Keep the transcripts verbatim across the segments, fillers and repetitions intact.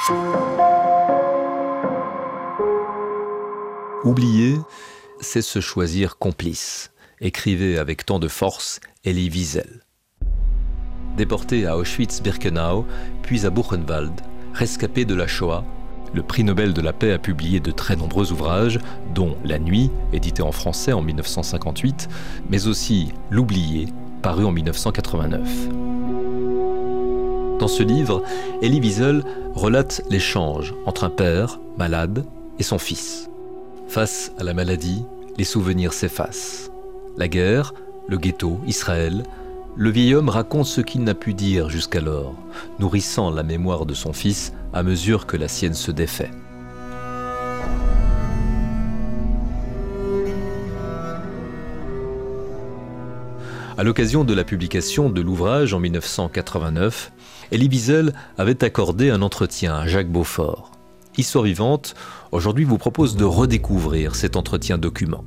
Oublier, c'est se choisir complice, écrivait avec tant de force Elie Wiesel. Déporté à Auschwitz-Birkenau, puis à Buchenwald, rescapé de la Shoah, le prix Nobel de la paix a publié de très nombreux ouvrages, dont La Nuit, édité en français en mille neuf cent cinquante-huit, mais aussi L'Oublié, paru en mille neuf cent quatre-vingt-neuf. Dans ce livre, Elie Wiesel relate l'échange entre un père, malade, et son fils. Face à la maladie, les souvenirs s'effacent. La guerre, le ghetto, Israël, le vieil homme raconte ce qu'il n'a pu dire jusqu'alors, nourrissant la mémoire de son fils à mesure que la sienne se défait. À l'occasion de la publication de l'ouvrage en mille neuf cent quatre-vingt-neuf, Elie Wiesel avait accordé un entretien à Jacques Beaufort. Histoire vivante, aujourd'hui vous propose de redécouvrir cet entretien document.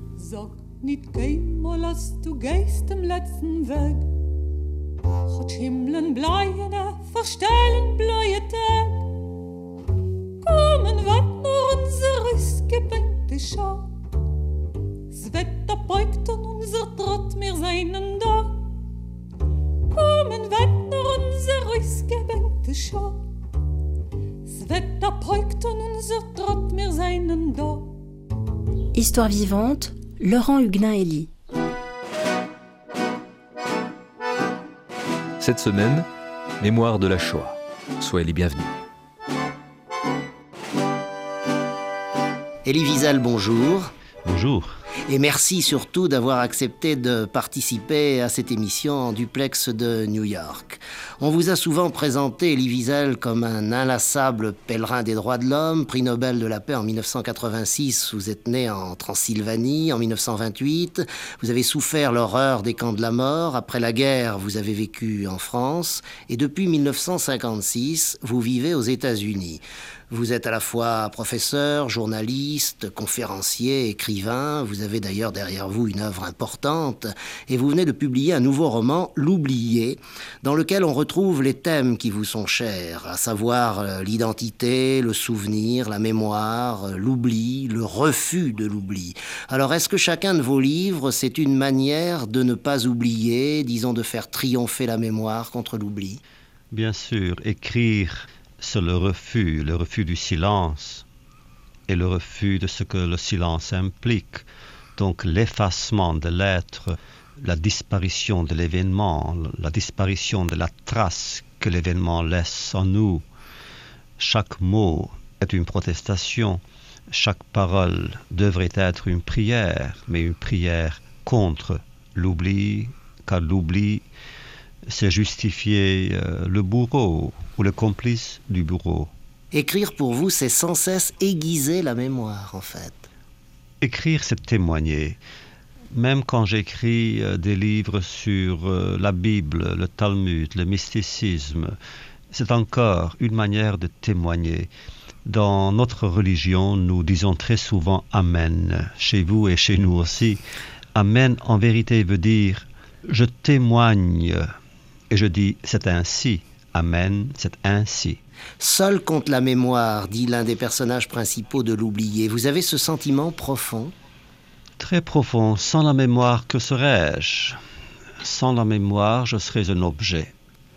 Histoire vivante, Laurent Huguenin-Elie. Cette semaine, mémoire de la Shoah. Soyez les bienvenus. Elie Wiesel, bonjour. Bonjour. Et merci surtout d'avoir accepté de participer à cette émission en duplex de New York. On vous a souvent présenté Elie Wiesel comme un inlassable pèlerin des droits de l'homme, prix Nobel de la paix en mille neuf cent quatre-vingt-six. Vous êtes né en Transylvanie en mille neuf cent vingt-huit. Vous avez souffert l'horreur des camps de la mort. Après la guerre, vous avez vécu en France. Et depuis mille neuf cent cinquante-six, vous vivez aux États-Unis. Vous êtes à la fois professeur, journaliste, conférencier, écrivain. Vous avez d'ailleurs derrière vous une œuvre importante. Et vous venez de publier un nouveau roman, L'Oublié, dans lequel on retrouve les thèmes qui vous sont chers, à savoir l'identité, le souvenir, la mémoire, l'oubli, le refus de l'oubli. Alors, est-ce que chacun de vos livres, c'est une manière de ne pas oublier, disons de faire triompher la mémoire contre l'oubli ? Bien sûr, écrire sur le refus, le refus du silence et le refus de ce que le silence implique. Donc l'effacement de l'être, la disparition de l'événement, la disparition de la trace que l'événement laisse en nous. Chaque mot est une protestation, chaque parole devrait être une prière, mais une prière contre l'oubli, car l'oubli, c'est justifier euh, le bourreau ou le complice du bourreau. Écrire pour vous, c'est sans cesse aiguiser la mémoire, en fait. Écrire, c'est témoigner. Même quand j'écris euh, des livres sur euh, la Bible, le Talmud, le mysticisme, c'est encore une manière de témoigner. Dans notre religion, nous disons très souvent « Amen ». Chez vous et chez nous aussi. « Amen » en vérité veut dire « je témoigne ». Et je dis, c'est ainsi. Amen, c'est ainsi. Seul contre la mémoire, dit l'un des personnages principaux de L'Oublié. Vous avez ce sentiment profond ? Très profond. Sans la mémoire, que serais-je ? Sans la mémoire, je serais un objet.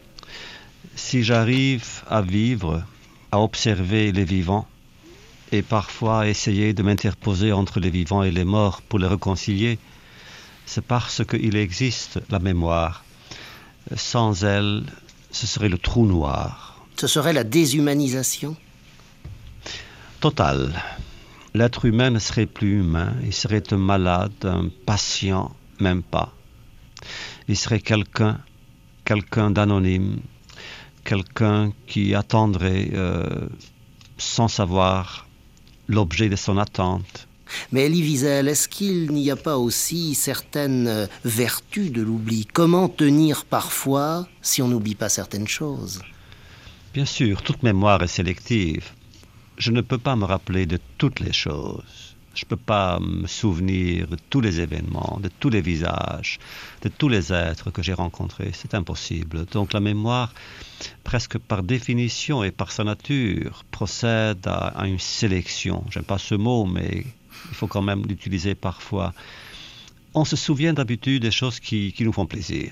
Si j'arrive à vivre, à observer les vivants, et parfois à essayer de m'interposer entre les vivants et les morts pour les réconcilier, c'est parce qu'il existe la mémoire. Sans elle, ce serait le trou noir. Ce serait la déshumanisation ? Total. L'être humain ne serait plus humain. Il serait un malade, un patient, même pas. Il serait quelqu'un, quelqu'un d'anonyme, quelqu'un qui attendrait euh, sans savoir l'objet de son attente. Mais Elie Wiesel, est-ce qu'il n'y a pas aussi certaines vertus de l'oubli ? Comment tenir parfois si on n'oublie pas certaines choses ? Bien sûr, toute mémoire est sélective. Je ne peux pas me rappeler de toutes les choses. Je ne peux pas me souvenir de tous les événements, de tous les visages, de tous les êtres que j'ai rencontrés. C'est impossible. Donc la mémoire, presque par définition et par sa nature, procède à, à une sélection. J'aime pas ce mot, mais il faut quand même l'utiliser parfois. On se souvient d'habitude des choses qui, qui nous font plaisir.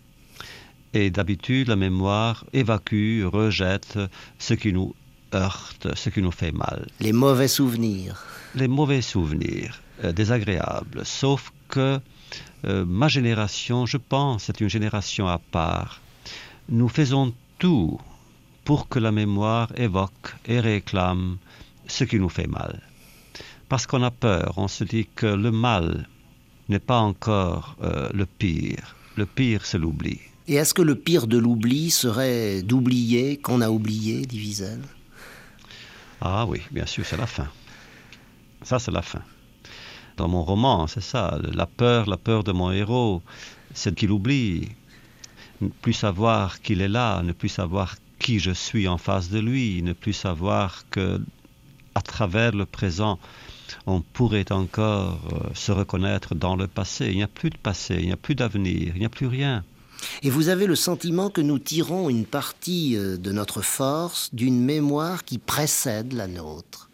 Et d'habitude, la mémoire évacue, rejette ce qui nous heurte, ce qui nous fait mal. Les mauvais souvenirs. Les mauvais souvenirs, euh, désagréables. Sauf que euh, ma génération, je pense, c'est une génération à part. Nous faisons tout pour que la mémoire évoque et réclame ce qui nous fait mal. Parce qu'on a peur, on se dit que le mal n'est pas encore euh, le pire. Le pire, c'est l'oubli. Et est-ce que le pire de l'oubli serait d'oublier qu'on a oublié, dit Wiesel ? Ah oui, bien sûr, c'est la fin. Ça, c'est la fin. Dans mon roman, c'est ça. La peur, la peur de mon héros, c'est qu'il oublie. Ne plus savoir qu'il est là, ne plus savoir qui je suis en face de lui, ne plus savoir que, à travers le présent, on pourrait encore euh, se reconnaître dans le passé. Il n'y a plus de passé, il n'y a plus d'avenir, il n'y a plus rien. Et vous avez le sentiment que nous tirons une partie de notre force d'une mémoire qui précède la nôtre.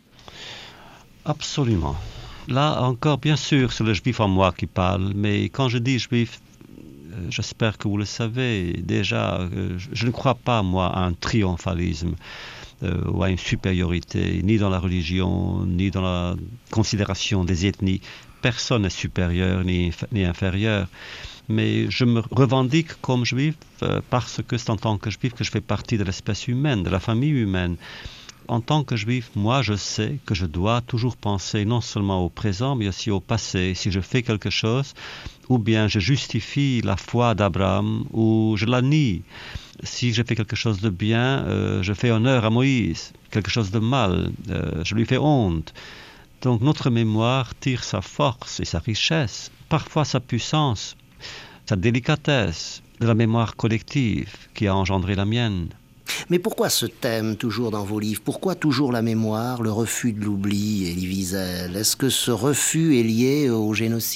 Absolument. Là encore, bien sûr, c'est le juif en moi qui parle, mais quand je dis juif, euh, j'espère que vous le savez, déjà, euh, je ne crois pas, moi, à un triomphalisme euh, ou à une supériorité, ni dans la religion, ni dans la considération des ethnies. Personne n'est supérieur ni, ni inférieur. Mais je me revendique comme juif euh, parce que c'est en tant que juif que je fais partie de l'espèce humaine, de la famille humaine. En tant que juif, moi, je sais que je dois toujours penser non seulement au présent, mais aussi au passé. Si je fais quelque chose, ou bien je justifie la foi d'Abraham, ou je la nie. Si je fais quelque chose de bien, euh, je fais honneur à Moïse. Quelque chose de mal, euh, je lui fais honte. Donc notre mémoire tire sa force et sa richesse, parfois sa puissance, sa délicatesse de la mémoire collective qui a engendré la mienne. Mais pourquoi ce thème toujours dans vos livres ? Pourquoi toujours la mémoire, le refus de l'oubli, Elie Wiesel ? Est-ce que ce refus est lié au génocide ?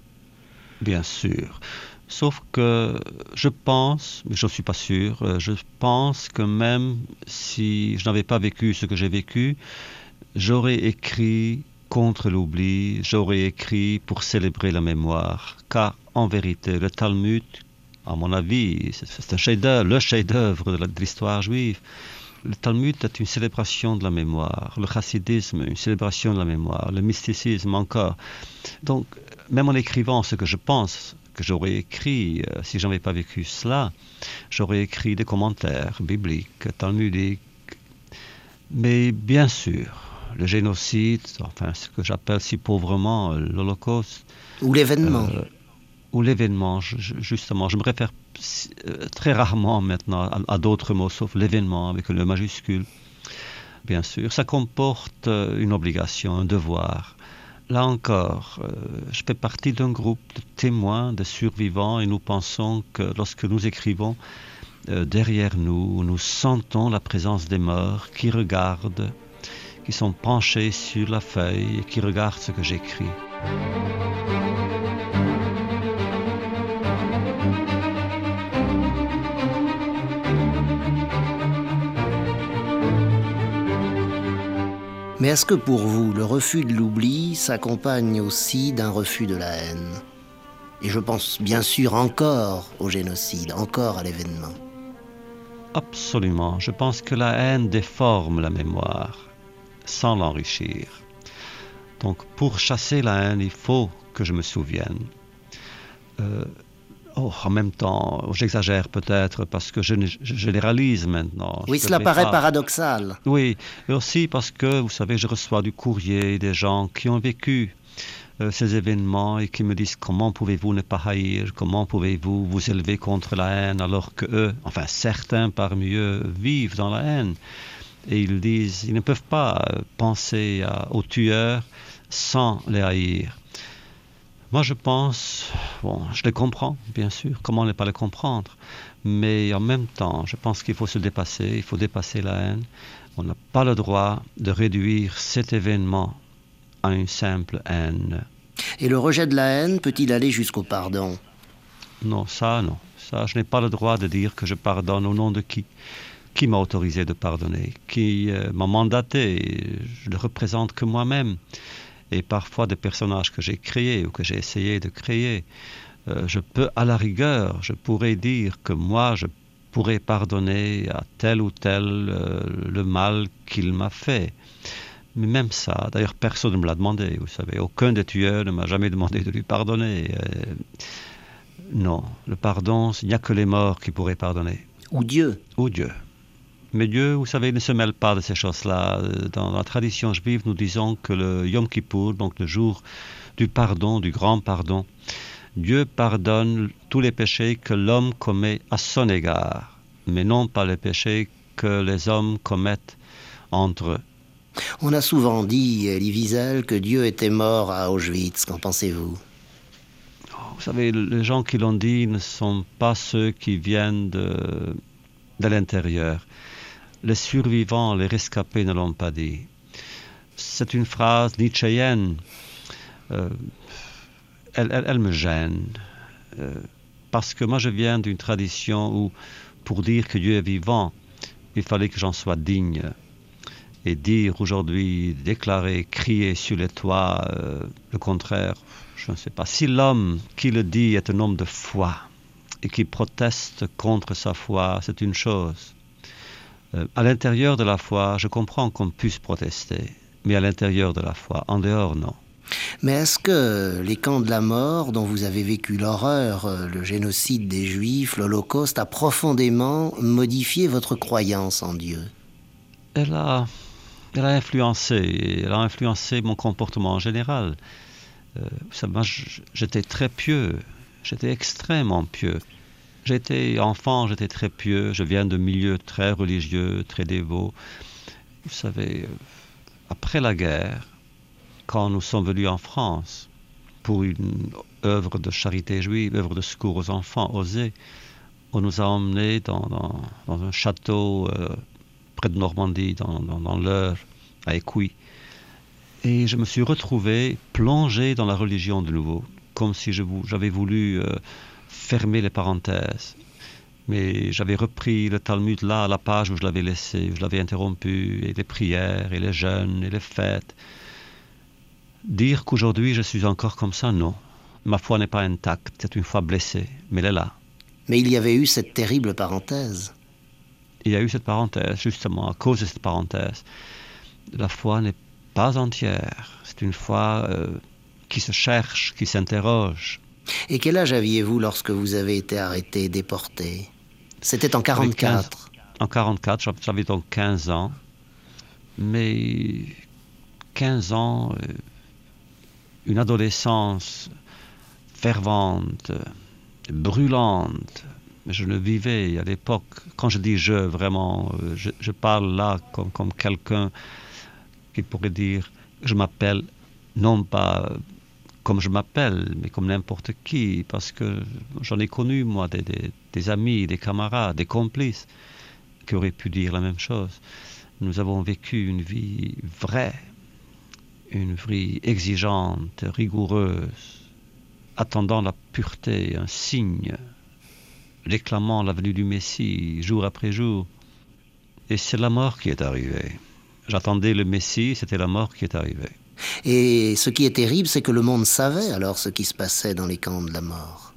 Bien sûr. Sauf que je pense, mais je ne suis pas sûr, je pense que même si je n'avais pas vécu ce que j'ai vécu, j'aurais écrit contre l'oubli, j'aurais écrit pour célébrer la mémoire. Car en vérité, le Talmud, à mon avis, c'est un chef-d'œuvre, le chef-d'œuvre de l'histoire juive. Le Talmud est une célébration de la mémoire, le chassidisme, une célébration de la mémoire, le mysticisme encore. Donc, même en écrivant ce que je pense que j'aurais écrit, euh, si je n'avais pas vécu cela, j'aurais écrit des commentaires bibliques, talmudiques. Mais bien sûr, le génocide, enfin ce que j'appelle si pauvrement l'Holocauste. Ou l'événement. Euh, ou l'événement, je, justement. Je me réfère euh, très rarement maintenant à, à d'autres mots, sauf l'événement avec le majuscule. Bien sûr, ça comporte euh, une obligation, un devoir. Là encore, euh, je fais partie d'un groupe de témoins, de survivants, et nous pensons que lorsque nous écrivons, euh, derrière nous, nous sentons la présence des morts qui regardent, qui sont penchés sur la feuille et qui regardent ce que j'écris. Mais est-ce que pour vous, le refus de l'oubli s'accompagne aussi d'un refus de la haine ? Et je pense bien sûr encore au génocide, encore à l'événement. Absolument. Je pense que la haine déforme la mémoire, sans l'enrichir. Donc, pour chasser la haine, il faut que je me souvienne. Euh, oh, en même temps, j'exagère peut-être parce que je, je généralise maintenant. Oui, je cela paraît pas... paradoxal. Oui, et aussi parce que, vous savez, je reçois du courrier des gens qui ont vécu euh, ces événements et qui me disent comment pouvez-vous ne pas haïr, comment pouvez-vous vous élever contre la haine alors que eux, enfin certains parmi eux, vivent dans la haine. Et ils disent, ils ne peuvent pas penser à, aux tueurs sans les haïr. Moi, je pense, bon, je les comprends, bien sûr, comment ne pas les comprendre, mais en même temps, je pense qu'il faut se dépasser, il faut dépasser la haine. On n'a pas le droit de réduire cet événement à une simple haine. Et le rejet de la haine peut-il aller jusqu'au pardon? Non, ça, non. Ça, je n'ai pas le droit de dire que je pardonne au nom de qui. Qui m'a autorisé de pardonner? Qui euh, m'a mandaté? Je ne représente que moi-même. Et parfois des personnages que j'ai créés ou que j'ai essayé de créer. Euh, je peux, à la rigueur, je pourrais dire que moi, je pourrais pardonner à tel ou tel euh, le mal qu'il m'a fait. Mais même ça, d'ailleurs, personne ne me l'a demandé, vous savez. Aucun des tueurs ne m'a jamais demandé de lui pardonner. Euh, non, le pardon, il n'y a que les morts qui pourraient pardonner. Ou Dieu. Ou Dieu. Mais Dieu, vous savez, ne se mêle pas de ces choses-là. Dans la tradition juive, nous disons que le Yom Kippour, donc le jour du pardon, du grand pardon, Dieu pardonne tous les péchés que l'homme commet à son égard, mais non pas les péchés que les hommes commettent entre eux. On a souvent dit, Elie Wiesel, que Dieu était mort à Auschwitz. Qu'en pensez-vous? Vous savez, les gens qui l'ont dit ne sont pas ceux qui viennent de, de l'intérieur. Les survivants, les rescapés ne l'ont pas dit. C'est une phrase nietzschéenne. Euh, elle, elle, elle me gêne. Euh, parce que moi, je viens d'une tradition où, pour dire que Dieu est vivant, il fallait que j'en sois digne. Et dire aujourd'hui, déclarer, crier sur les toits, euh, le contraire, je ne sais pas. Si l'homme qui le dit est un homme de foi et qui proteste contre sa foi, c'est une chose. Euh, à l'intérieur de la foi, je comprends qu'on puisse protester, mais à l'intérieur de la foi, en dehors, non. Mais est-ce que les camps de la mort dont vous avez vécu l'horreur, le génocide des Juifs, l'Holocauste, a profondément modifié votre croyance en Dieu? Elle a, elle a influencé, elle a influencé mon comportement en général. Euh, ça, moi, j'étais très pieux, j'étais extrêmement pieux. J'étais enfant, j'étais très pieux, je viens de milieux très religieux, très dévots. Vous savez, après la guerre, quand nous sommes venus en France pour une œuvre de charité juive, œuvre de secours aux enfants, Osée, on nous a emmenés dans, dans, dans un château euh, près de Normandie, dans, dans, dans l'Eure, à Écouis. Et je me suis retrouvé plongé dans la religion de nouveau, comme si je, j'avais voulu euh, fermer les parenthèses. Mais j'avais repris le Talmud là, à la page où je l'avais laissé, où je l'avais interrompu, et les prières, et les jeûnes, et les fêtes. Dire qu'aujourd'hui je suis encore comme ça, non. Ma foi n'est pas intacte, c'est une foi blessée, mais elle est là. Mais il y avait eu cette terrible parenthèse. Il y a eu cette parenthèse, justement, à cause de cette parenthèse. La foi n'est pas entière. C'est une foi euh, qui se cherche, qui s'interroge. Et quel âge aviez-vous lorsque vous avez été arrêté, déporté? C'était en quarante-quatre. En quarante-quatre, j'avais donc quinze ans. Mais quinze ans, euh, une adolescence fervente, brûlante. Je le vivais à l'époque. Quand je dis je, vraiment, je, je parle là comme, comme quelqu'un qui pourrait dire je m'appelle, non pas comme je m'appelle, mais comme n'importe qui, parce que j'en ai connu, moi, des, des, des amis, des camarades, des complices qui auraient pu dire la même chose. Nous avons vécu une vie vraie, une vie exigeante, rigoureuse, attendant la pureté, un signe, réclamant la venue du Messie jour après jour. Et c'est la mort qui est arrivée. J'attendais le Messie, c'était la mort qui est arrivée. Et ce qui est terrible, c'est que le monde savait alors ce qui se passait dans les camps de la mort.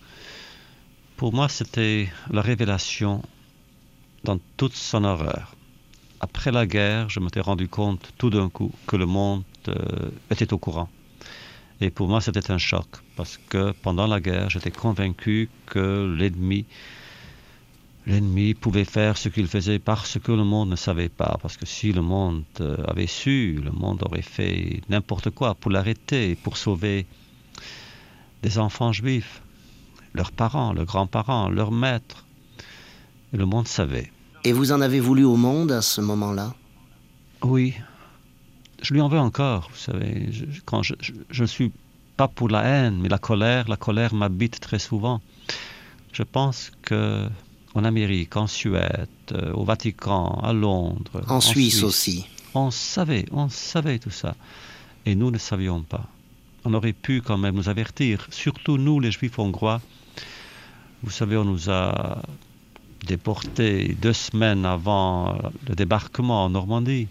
Pour moi, c'était la révélation dans toute son horreur. Après la guerre, je m'étais rendu compte tout d'un coup que le monde euh, était au courant. Et pour moi, c'était un choc, parce que pendant la guerre, j'étais convaincu que l'ennemi, l'ennemi pouvait faire ce qu'il faisait parce que le monde ne savait pas. Parce que si le monde avait su, le monde aurait fait n'importe quoi pour l'arrêter, pour sauver des enfants juifs, leurs parents, leurs grands-parents, leurs maîtres. Et le monde savait. Et vous en avez voulu au monde à ce moment-là? Oui. Je lui en veux encore, vous savez. Je, quand je, je ne suis pas pour la haine, mais la colère, la colère m'habite très souvent. Je pense que en Amérique, en Suède, euh, au Vatican, à Londres, en, en Suisse, Suisse aussi. On savait, on savait tout ça. Et nous ne savions pas. On aurait pu quand même nous avertir, surtout nous les Juifs hongrois. Vous savez, on nous a déportés deux semaines avant le débarquement en Normandie.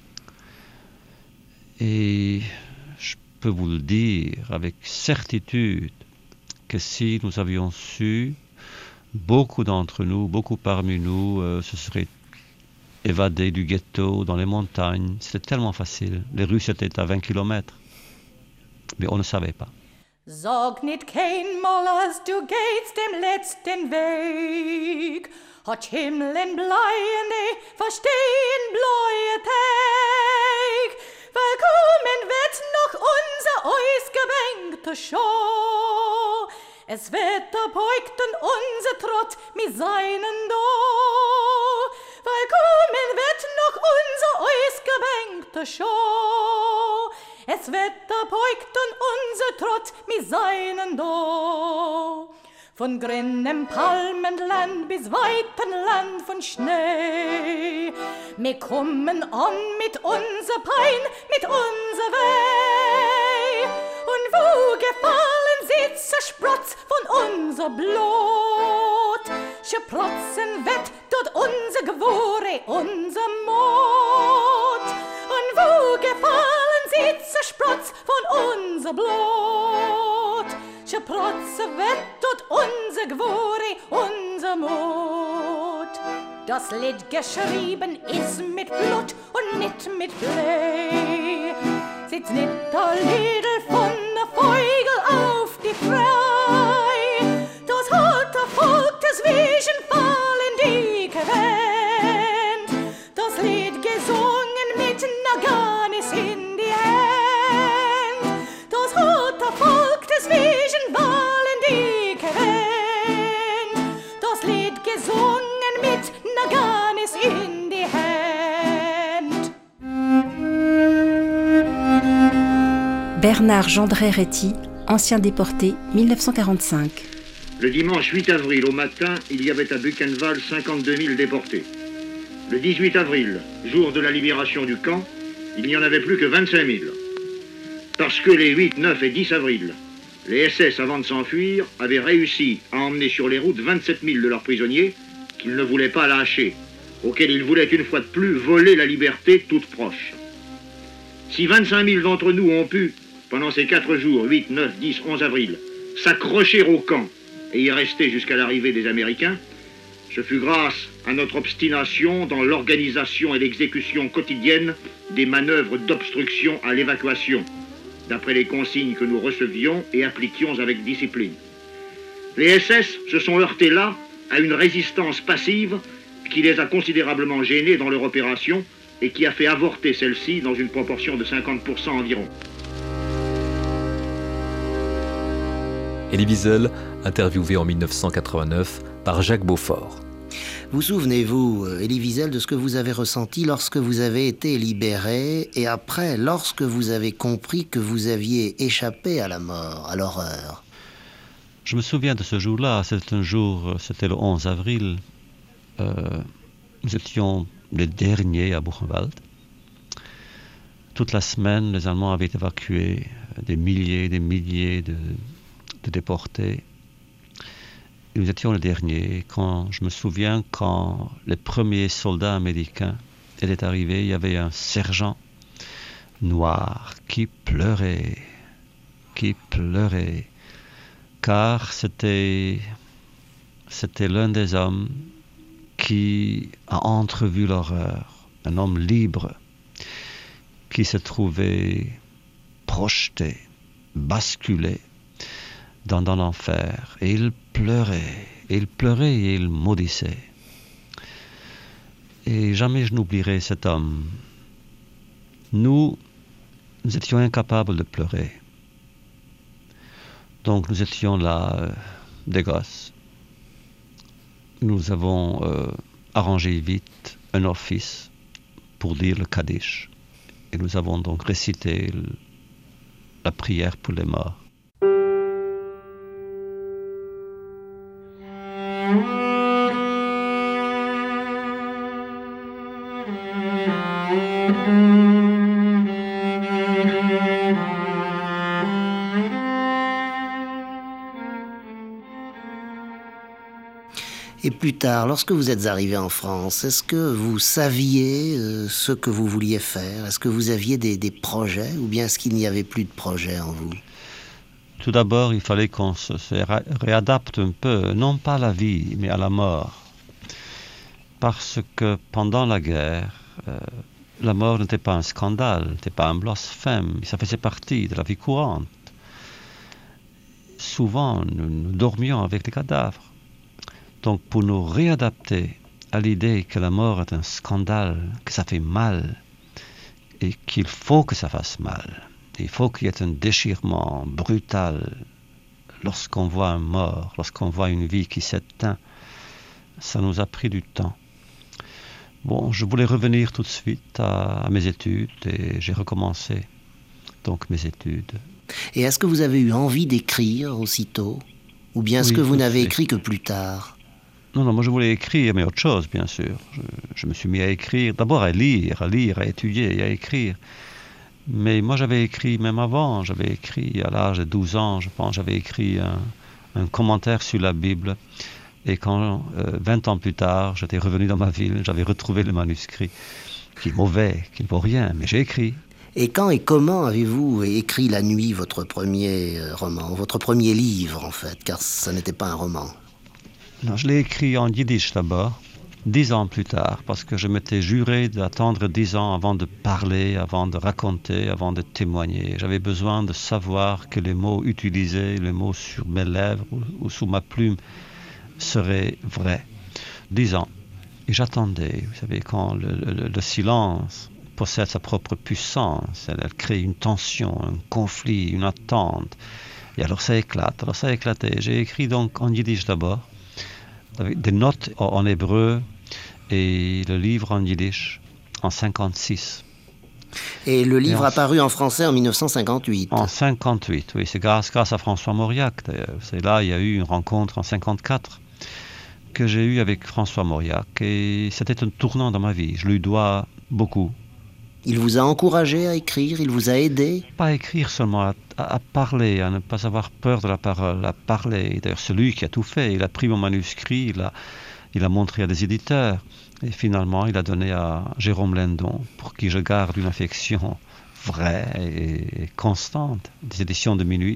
Et je peux vous le dire avec certitude que si nous avions su, beaucoup d'entre nous, beaucoup parmi nous, euh, se seraient évadés du ghetto dans les montagnes. C'était tellement facile. Les Russes étaient à vingt kilomètres. Mais on ne savait pas. Sag nicht keinmal, als du gehst dem letzten Weg, hat Himmeln bleiende, verstehen bläue Tag. Willkommen wird noch unser ausgebänkte Schau. Es wird erbeugt und unser Trott mit seinen Do. Willkommen wird noch unser ausgebänkte Schau. Es wird erbeugt und unser Trott mit seinen Do. Von grünem Palmenland bis weiten Land von Schnee. Wir kommen an mit unser Pein, mit unser Weh. Und wo gefallen sitzt der Sprotz von unser Blut. Sprotzen wird dort unser Gewore, unser Mut. Und wo gefallen sitzt der Sprotz von unser Blut. Sprotzen wird dort unser Gewore, unser Mut. Das Lied geschrieben ist mit Blut und nicht mit Blei. Sitzt nicht der Liedl von der Vogel auf die Frei. Das hat der Volk des Wischen fallen die gewähnt. Das Lied gesungen mit Naganis in die Hand. Das hat der Volk des Wischen fallen die gewähnt. Das Lied gesungen mit Naganis in die Hand. Bernard Gendret-Réty, ancien déporté, mille neuf cent quarante-cinq. Le dimanche huit avril au matin, il y avait à Buchenwald cinquante-deux mille déportés. Le dix-huit avril, jour de la libération du camp, il n'y en avait plus que vingt-cinq mille. Parce que les huit, neuf et dix avril, les S S, avant de s'enfuir, avaient réussi à emmener sur les routes vingt-sept mille de leurs prisonniers qu'ils ne voulaient pas lâcher, auxquels ils voulaient une fois de plus voler la liberté toute proche. Si vingt-cinq mille d'entre nous ont pu, pendant ces quatre jours, huit, neuf, dix, onze avril, s'accrocher au camp et y rester jusqu'à l'arrivée des Américains, ce fut grâce à notre obstination dans l'organisation et l'exécution quotidienne des manœuvres d'obstruction à l'évacuation, d'après les consignes que nous recevions et appliquions avec discipline. Les S S se sont heurtés là à une résistance passive qui les a considérablement gênés dans leur opération et qui a fait avorter celle-ci dans une proportion de cinquante pour cent environ. Elie Wiesel, interviewé en mille neuf cent quatre-vingt-neuf par Jacques Beaufort. Vous souvenez-vous, Elie Wiesel, de ce que vous avez ressenti lorsque vous avez été libéré et après, lorsque vous avez compris que vous aviez échappé à la mort, à l'horreur? Je me souviens de ce jour-là. C'était un jour, c'était le onze avril. Euh, nous étions les derniers à Buchenwald. Toute la semaine, les Allemands avaient évacué des milliers, des milliers de, de déportés. Et nous étions les derniers. Quand, je me souviens quand les premiers soldats américains étaient arrivés, il y avait un sergent noir qui pleurait, qui pleurait, car c'était, c'était l'un des hommes qui a entrevu l'horreur, un homme libre qui se trouvait projeté, basculé dans, dans l'enfer. Et il pleurait, et il pleurait et il maudissait. Et jamais je n'oublierai cet homme. Nous, nous étions incapables de pleurer. Donc nous étions là, euh, des gosses. Nous avons euh, arrangé vite un office pour dire le Kaddish. Et nous avons donc récité le, la prière pour les morts. plus tard, lorsque vous êtes arrivé en France, est-ce que vous saviez euh, ce que vous vouliez faire? Est-ce que vous aviez des, des projets, ou bien est-ce qu'il n'y avait plus de projets en vous? Tout d'abord, il fallait qu'on se, se ré- réadapte un peu, non pas à la vie, mais à la mort. Parce que pendant la guerre, euh, la mort n'était pas un scandale, n'était pas un blasphème, ça faisait partie de la vie courante. Souvent, nous, nous dormions avec les cadavres. Donc, pour nous réadapter à l'idée que la mort est un scandale, que ça fait mal, et qu'il faut que ça fasse mal, il faut qu'il y ait un déchirement brutal lorsqu'on voit un mort, lorsqu'on voit une vie qui s'éteint, ça nous a pris du temps. Bon, je voulais revenir tout de suite à, à mes études et j'ai recommencé donc mes études. Et est-ce que vous avez eu envie d'écrire aussitôt? Ou bien est-ce Oui, que vous tout n'avez fait. écrit que plus tard? Non, non, moi je voulais écrire, mais autre chose, bien sûr. Je, je me suis mis à écrire, d'abord à lire, à lire, à étudier et à écrire. Mais moi j'avais écrit même avant, j'avais écrit à l'âge de douze ans, je pense, j'avais écrit un, un commentaire sur la Bible. Et quand, euh, vingt ans plus tard, j'étais revenu dans ma ville, j'avais retrouvé le manuscrit, qui est mauvais, qui ne vaut rien, mais j'ai écrit. Et quand et comment avez-vous écrit La Nuit, votre premier euh, roman, votre premier livre en fait, car ça n'était pas un roman? Non, je l'ai écrit en yiddish d'abord, dix ans plus tard, parce que je m'étais juré d'attendre dix ans avant de parler, avant de raconter, avant de témoigner. J'avais besoin de savoir que les mots utilisés, les mots sur mes lèvres ou, ou sous ma plume, serait vrai. Dix ans. Et j'attendais. Vous savez, quand le, le, le silence possède sa propre puissance, elle, elle crée une tension, un conflit, une attente. Et alors ça éclate. Alors ça a éclaté. J'ai écrit donc en yiddish d'abord, avec des notes en, en hébreu et le livre en yiddish en cinquante-six. Et le livre Et en... apparu en français en mille neuf cent cinquante-huit. En cinquante-huit, oui. C'est grâce, grâce à François Mauriac, d'ailleurs. C'est là, il y a eu une rencontre en cinquante-quatre que j'ai eue avec François Mauriac. Et c'était un tournant dans ma vie. Je lui dois beaucoup. Il vous a encouragé à écrire, il vous a aidé? Pas à écrire seulement, à, à, à parler, à ne pas avoir peur de la parole, à parler. D'ailleurs, celui qui a tout fait, il a pris mon manuscrit, il a, il a montré à des éditeurs. Et finalement, il a donné à Jérôme Lindon, pour qui je garde une affection vraie et, et constante, des éditions de Minuit.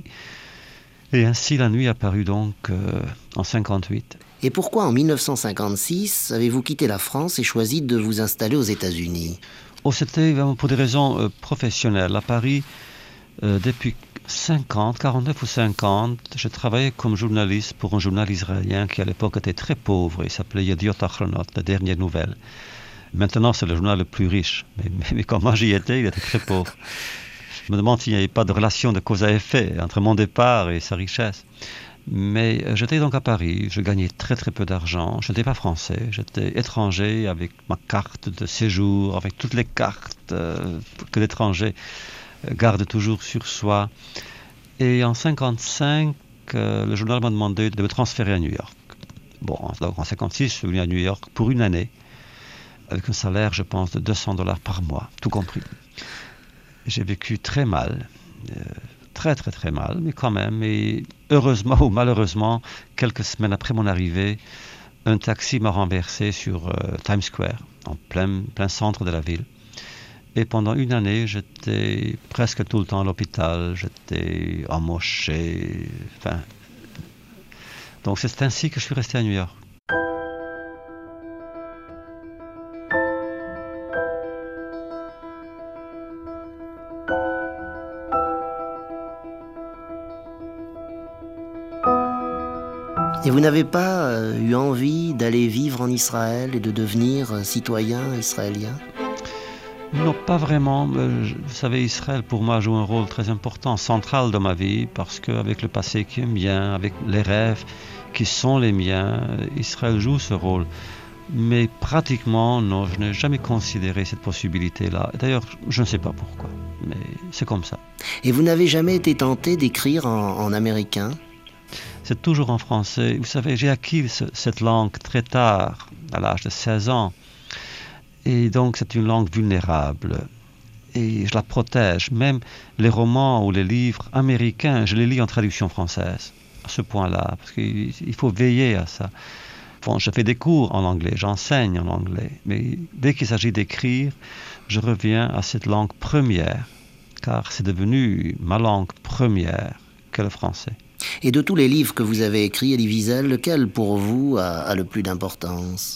Et ainsi, La Nuit a paru donc euh, en cinquante-huit. Et pourquoi en mille neuf cent cinquante-six avez-vous quitté la France et choisi de vous installer aux États-Unis? Oh, c'était vraiment pour des raisons euh, professionnelles. À Paris, euh, depuis cinquante, quarante-neuf ou cinquante, je travaillais comme journaliste pour un journal israélien qui à l'époque était très pauvre. Il s'appelait Yediot Achronot, la dernière nouvelle. Maintenant, c'est le journal le plus riche. Mais, mais, mais quand moi j'y étais, il était très pauvre. Je me demande s'il n'y avait pas de relation de cause à effet entre mon départ et sa richesse. Mais euh, j'étais donc à Paris, je gagnais très très peu d'argent, je n'étais pas français, j'étais étranger avec ma carte de séjour, avec toutes les cartes euh, que l'étranger garde toujours sur soi. Et en cinquante-cinq, euh, le journal m'a demandé de me transférer à New York. Bon, donc en cinquante-six, je suis venu à New York pour une année, avec un salaire, je pense, de deux cents dollars par mois, tout compris. J'ai vécu très mal. Euh, Très, très, très mal, mais quand même. Et heureusement ou malheureusement, quelques semaines après mon arrivée, un taxi m'a renversé sur euh, Times Square, en plein, plein centre de la ville. Et pendant une année, j'étais presque tout le temps à l'hôpital, j'étais amoché. Enfin. Donc c'est ainsi que je suis resté à New York. Et vous n'avez pas euh, eu envie d'aller vivre en Israël et de devenir euh, citoyen israélien? Non, pas vraiment. Vous savez, Israël, pour moi, joue un rôle très important, central dans ma vie, parce qu'avec le passé qui est mien, avec les rêves qui sont les miens, Israël joue ce rôle. Mais pratiquement, non, je n'ai jamais considéré cette possibilité-là. D'ailleurs, je ne sais pas pourquoi, mais c'est comme ça. Et vous n'avez jamais été tenté d'écrire en, en américain? C'est toujours en français. Vous savez, j'ai acquis ce, cette langue très tard, à l'âge de seize ans. Et donc, c'est une langue vulnérable. Et je la protège. Même les romans ou les livres américains, je les lis en traduction française, à ce point-là. Parce qu'il il faut veiller à ça. Il Bon, je fais des cours en anglais, j'enseigne en anglais, mais dès qu'il s'agit d'écrire, je reviens à cette langue première, car c'est devenu ma langue première que le français. Et de tous les livres que vous avez écrits, Elie Wiesel, lequel pour vous a, a le plus d'importance ?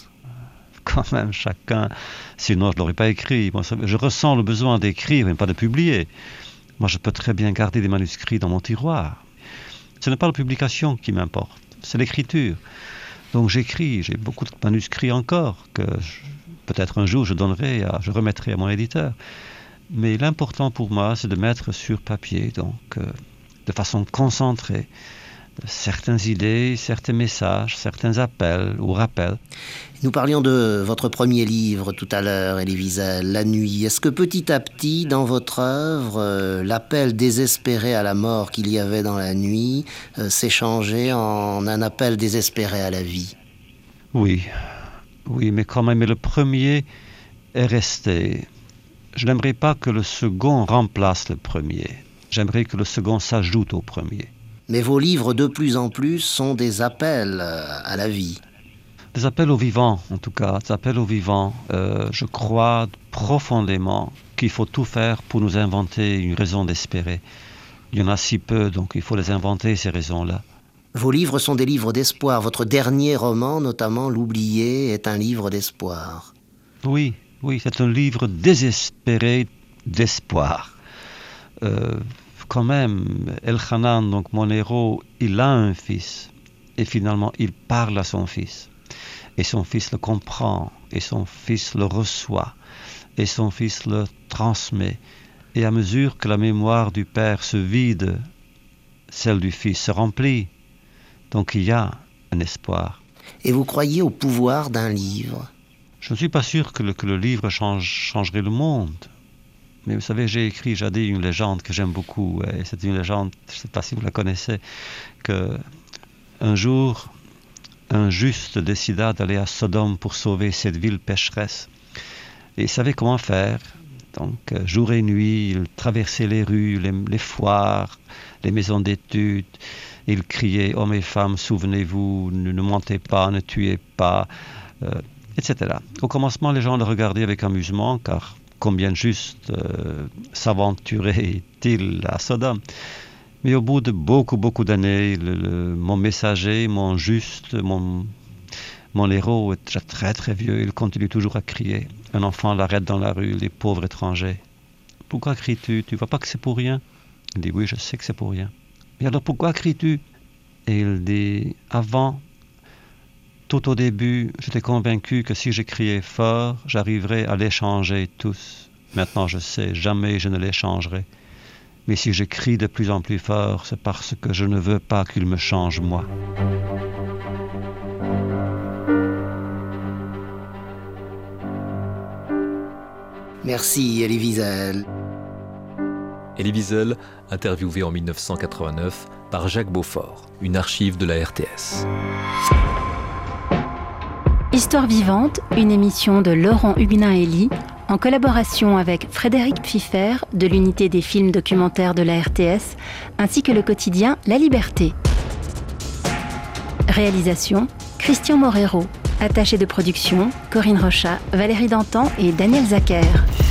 Quand même, chacun, sinon je ne l'aurais pas écrit. Moi, je ressens le besoin d'écrire, mais pas de publier. Moi, je peux très bien garder des manuscrits dans mon tiroir. Ce n'est pas la publication qui m'importe, c'est l'écriture. Donc j'écris, j'ai beaucoup de manuscrits encore, que je, peut-être un jour je donnerai, à, je remettrai à mon éditeur. Mais l'important pour moi, c'est de mettre sur papier, donc euh, de façon concentrée, certaines idées, certains messages, certains appels ou rappels. Nous parlions de votre premier livre tout à l'heure, Elie Wiesel, La Nuit. Est-ce que petit à petit, dans votre œuvre, euh, l'appel désespéré à la mort qu'il y avait dans la nuit euh, s'est changé en un appel désespéré à la vie ? Oui, oui, mais quand même, le premier est resté. Je n'aimerais pas que le second remplace le premier. J'aimerais que le second s'ajoute au premier. Mais vos livres, de plus en plus, sont des appels à la vie. Des appels au vivant, en tout cas, des appels au vivant. Euh, je crois profondément qu'il faut tout faire pour nous inventer une raison d'espérer. Il y en a si peu, donc il faut les inventer, ces raisons-là. Vos livres sont des livres d'espoir. Votre dernier roman, notamment L'Oublié, est un livre d'espoir. Oui, oui, c'est un livre désespéré d'espoir. Euh, quand même, Elchanan, donc mon héros, il a un fils. Et finalement, il parle à son fils. Et son fils le comprend. Et son fils le reçoit. Et son fils le transmet. Et à mesure que la mémoire du père se vide, celle du fils se remplit. Donc il y a un espoir. Et vous croyez au pouvoir d'un livre ? Je ne suis pas sûr que le, que le livre change, changerait le monde. Mais vous savez, j'ai écrit jadis une légende que j'aime beaucoup. Et c'est une légende, je ne sais pas si vous la connaissez, que un jour, un juste décida d'aller à Sodome pour sauver cette ville pécheresse. Et il savait comment faire. Donc, jour et nuit, il traversait les rues, les, les foires, les maisons d'études. Il criait « Hommes et femmes, souvenez-vous, ne, ne mentez pas, ne tuez pas euh, », et cetera. Au commencement, les gens le regardaient avec amusement, car combien juste euh, s'aventurait-il à Sodome. Mais au bout de beaucoup, beaucoup d'années, le, le, mon messager, mon juste, mon, mon héros est déjà très, très vieux. Il continue toujours à crier. Un enfant l'arrête dans la rue, les pauvres étrangers. « Pourquoi cries-tu? Tu ne vois pas que c'est pour rien ?» Il dit « Oui, je sais que c'est pour rien. » « Mais alors pourquoi cries-tu » Et il dit « Avant, tout au début, j'étais convaincu que si je criais fort, j'arriverais à les changer tous. Maintenant, je sais, jamais je ne les changerai. Mais si je crie de plus en plus fort, c'est parce que je ne veux pas qu'ils me changent moi. » Merci, Elie Wiesel. Elie Wiesel, interviewé en mille neuf cent quatre-vingt-neuf par Jacques Beaufort, une archive de la R T S. Histoire vivante, une émission de Laurent Huguenin-Elie, en collaboration avec Frédéric Pfiffer de l'unité des films documentaires de la R T S, ainsi que le quotidien La Liberté. Réalisation, Christian Morero. Attaché de production, Corinne Rochat, Valérie Dantan et Daniel Zacher.